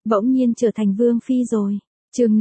bỗng nhiên trở thành vương phi rồi. Chương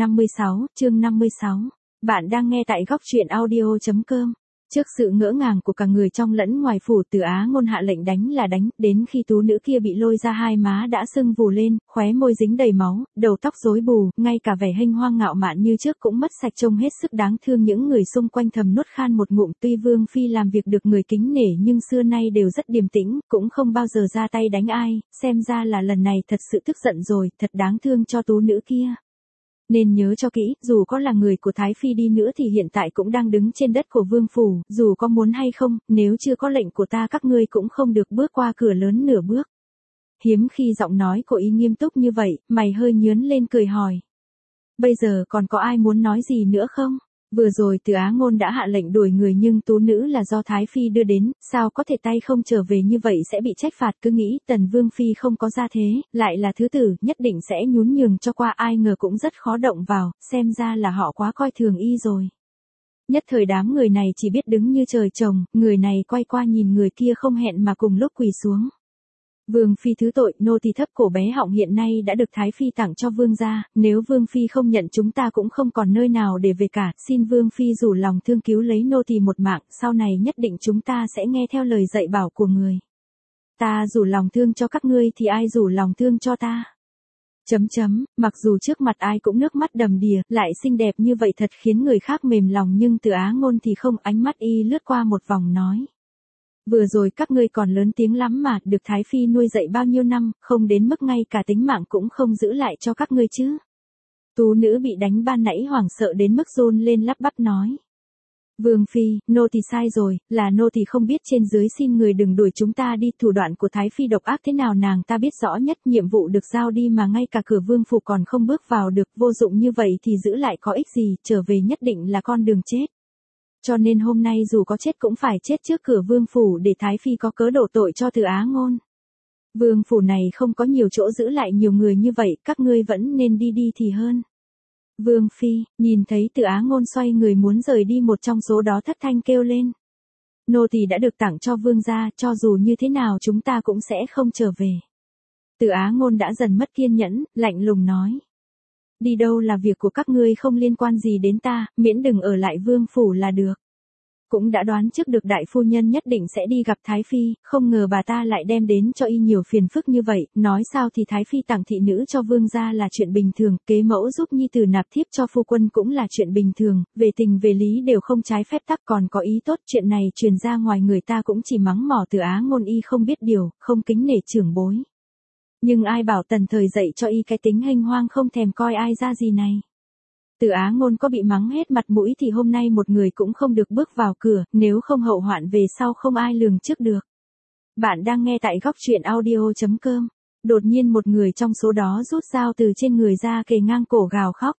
56. Bạn đang nghe tại góc truyện audio.com. Trước sự ngỡ ngàng của cả người trong lẫn ngoài phủ, Từ Á Ngôn hạ lệnh đánh là đánh, đến khi tú nữ kia bị lôi ra hai má đã sưng vù lên, khóe môi dính đầy máu, đầu tóc rối bù, ngay cả vẻ hênh hoang ngạo mạn như trước cũng mất sạch, trông hết sức đáng thương. Những người xung quanh thầm nuốt khan một ngụm. Tuy vương phi làm việc được người kính nể nhưng xưa nay đều rất điềm tĩnh, cũng không bao giờ ra tay đánh ai, xem ra là lần này thật sự tức giận rồi, thật đáng thương cho tú nữ kia. Nên nhớ cho kỹ, dù có là người của Thái Phi đi nữa thì hiện tại cũng đang đứng trên đất của vương phủ, dù có muốn hay không, nếu chưa có lệnh của ta các ngươi cũng không được bước qua cửa lớn nửa bước. Hiếm khi giọng nói của y nghiêm túc như vậy, mày hơi nhướn lên cười hỏi. Bây giờ còn có ai muốn nói gì nữa không? Vừa rồi Từ Á Ngôn đã hạ lệnh đuổi người nhưng tú nữ là do Thái Phi đưa đến, sao có thể tay không trở về như vậy sẽ bị trách phạt. Cứ nghĩ Tần Vương Phi không có gia thế, lại là thứ tử, nhất định sẽ nhún nhường cho qua, ai ngờ cũng rất khó động vào, xem ra là họ quá coi thường y rồi. Nhất thời đám người này chỉ biết đứng như trời trồng, người này quay qua nhìn người kia không hẹn mà cùng lúc quỳ xuống. Vương phi thứ tội, nô tỳ thấp cổ bé họng hiện nay đã được Thái Phi tặng cho vương gia, nếu vương phi không nhận chúng ta cũng không còn nơi nào để về cả, xin vương phi rủ lòng thương cứu lấy nô tỳ một mạng, sau này nhất định chúng ta sẽ nghe theo lời dạy bảo của người. Ta rủ lòng thương cho các ngươi thì ai rủ lòng thương cho ta? Mặc dù trước mặt ai cũng nước mắt đầm đìa, lại xinh đẹp như vậy thật khiến người khác mềm lòng, nhưng Từ Á Ngôn thì không, ánh mắt y lướt qua một vòng nói. Vừa rồi các ngươi còn lớn tiếng lắm mà, được Thái Phi nuôi dạy bao nhiêu năm, không đến mức ngay cả tính mạng cũng không giữ lại cho các ngươi chứ. Tú nữ bị đánh ban nãy hoảng sợ đến mức run lên lắp bắp nói. Vương phi, nô tỳ sai rồi, là nô tỳ không biết, trên dưới xin người đừng đuổi chúng ta đi, thủ đoạn của Thái Phi độc ác thế nào nàng ta biết rõ nhất, nhiệm vụ được giao đi mà ngay cả cửa vương phủ còn không bước vào được, vô dụng như vậy thì giữ lại có ích gì, trở về nhất định là con đường chết. Cho nên hôm nay dù có chết cũng phải chết trước cửa vương phủ để Thái Phi có cớ đổ tội cho Từ Á Ngôn. Vương phủ này không có nhiều chỗ giữ lại nhiều người như vậy, các ngươi vẫn nên đi thì hơn. Vương phi, nhìn thấy Từ Á Ngôn xoay người muốn rời đi, một trong số đó thất thanh kêu lên. Nô tỳ đã được tặng cho vương gia, cho dù như thế nào chúng ta cũng sẽ không trở về. Từ Á Ngôn đã dần mất kiên nhẫn, lạnh lùng nói. Đi đâu là việc của các ngươi, không liên quan gì đến ta, miễn đừng ở lại vương phủ là được. Cũng đã đoán trước được đại phu nhân nhất định sẽ đi gặp Thái Phi, không ngờ bà ta lại đem đến cho y nhiều phiền phức như vậy, nói sao thì Thái Phi tặng thị nữ cho vương gia là chuyện bình thường, kế mẫu giúp nhi tử nạp thiếp cho phu quân cũng là chuyện bình thường, về tình về lý đều không trái phép tắc, còn có ý tốt, chuyện này truyền ra ngoài người ta cũng chỉ mắng mỏ Từ Á Ngôn y không biết điều, không kính nể trưởng bối. Nhưng ai bảo tần thời dạy cho y cái tính hênh hoang không thèm coi ai ra gì này. Từ Á Ngôn có bị mắng hết mặt mũi thì hôm nay một người cũng không được bước vào cửa, nếu không hậu hoạn về sau không ai lường trước được. Bạn đang nghe tại góc truyện audio.com. Đột nhiên một người trong số đó rút dao từ trên người ra kề ngang cổ gào khóc.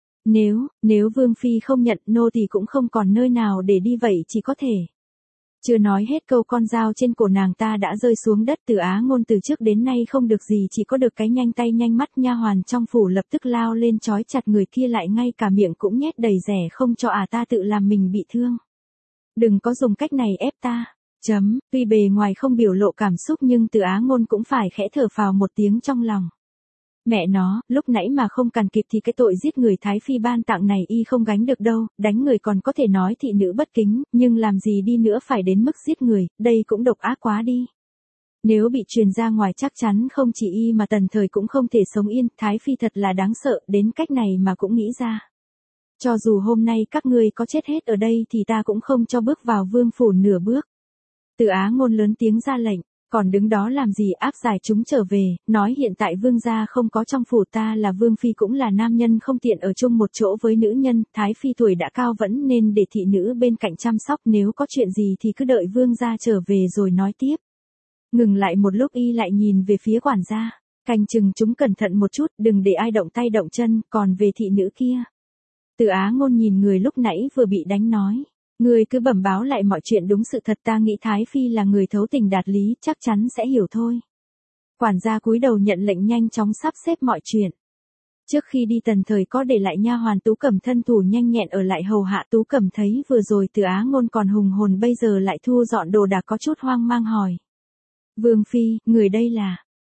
Nếu vương phi không nhận, nô tỳ cũng không còn nơi nào để đi, vậy chỉ có thể. Chưa nói hết câu, con dao trên cổ nàng ta đã rơi xuống đất. Từ Á Ngôn từ trước đến nay không được gì, chỉ có được cái nhanh tay nhanh mắt. Nha hoàn trong phủ lập tức lao lên trói chặt người kia lại, ngay cả miệng cũng nhét đầy rẻ không cho ta tự làm mình bị thương. Đừng có dùng cách này ép ta. Tuy bề ngoài không biểu lộ cảm xúc nhưng Từ Á Ngôn cũng phải khẽ thở phào một tiếng trong lòng. Mẹ nó, lúc nãy mà không càn kịp thì cái tội giết người Thái Phi ban tặng này y không gánh được đâu, đánh người còn có thể nói thị nữ bất kính, nhưng làm gì đi nữa phải đến mức giết người, đây cũng độc ác quá đi. Nếu bị truyền ra ngoài chắc chắn không chỉ y mà tần thời cũng không thể sống yên, Thái Phi thật là đáng sợ, đến cách này mà cũng nghĩ ra. Cho dù hôm nay các ngươi có chết hết ở đây thì ta cũng không cho bước vào vương phủ nửa bước. Từ Á Ngôn lớn tiếng ra lệnh. Còn đứng đó làm gì, áp giải chúng trở về, nói hiện tại vương gia không có trong phủ, ta là vương phi cũng là nam nhân không tiện ở chung một chỗ với nữ nhân, Thái Phi tuổi đã cao vẫn nên để thị nữ bên cạnh chăm sóc, nếu có chuyện gì thì cứ đợi vương gia trở về rồi nói tiếp. Ngừng lại một lúc y lại nhìn về phía quản gia, canh chừng chúng cẩn thận một chút, đừng để ai động tay động chân, còn về thị nữ kia. Từ Á Ngôn nhìn người lúc nãy vừa bị đánh nói. Người cứ bẩm báo lại mọi chuyện đúng sự thật, ta nghĩ Thái Phi là người thấu tình đạt lý, chắc chắn sẽ hiểu thôi. Quản gia cúi đầu nhận lệnh nhanh chóng sắp xếp mọi chuyện. Trước khi đi tần thời có để lại nha hoàn Tú Cẩm thân thủ nhanh nhẹn ở lại hầu hạ. Tú Cẩm thấy vừa rồi Từ Á Ngôn còn hùng hồn bây giờ lại thu dọn đồ đạc có chút hoang mang hỏi. Vương phi, người đây là...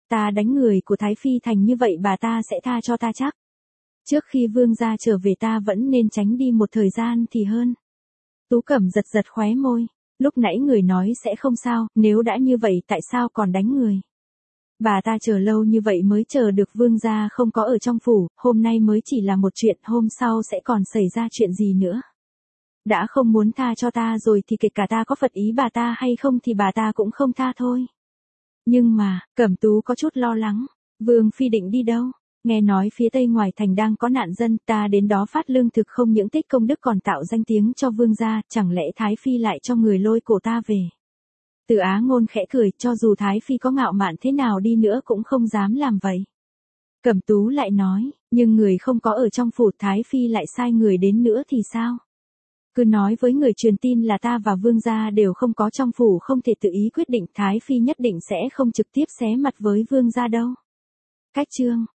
Ta đánh người của Thái Phi thành như vậy bà ta sẽ tha cho ta chắc. Trước khi vương gia trở về ta vẫn nên tránh đi một thời gian thì hơn. Tú Cẩm giật giật khóe môi. Lúc nãy người nói sẽ không sao, nếu đã như vậy tại sao còn đánh người? Bà ta chờ lâu như vậy mới chờ được vương gia không có ở trong phủ, hôm nay mới chỉ là một chuyện, hôm sau sẽ còn xảy ra chuyện gì nữa. Đã không muốn tha cho ta rồi thì kể cả ta có phật ý bà ta hay không thì bà ta cũng không tha thôi. Nhưng mà, Cẩm Tú có chút lo lắng, Vương Phi định đi đâu? Nghe nói phía tây ngoài thành đang có nạn dân, ta đến đó phát lương thực không những tích công đức còn tạo danh tiếng cho vương gia, chẳng lẽ Thái Phi lại cho người lôi cổ ta về? Từ Á Ngôn khẽ cười, cho dù Thái Phi có ngạo mạn thế nào đi nữa cũng không dám làm vậy. Cẩm Tú lại nói, nhưng người không có ở trong phủ, Thái Phi lại sai người đến nữa thì sao? Cứ nói với người truyền tin là ta và vương gia đều không có trong phủ, không thể tự ý quyết định, Thái Phi nhất định sẽ không trực tiếp xé mặt với vương gia đâu. Cách chương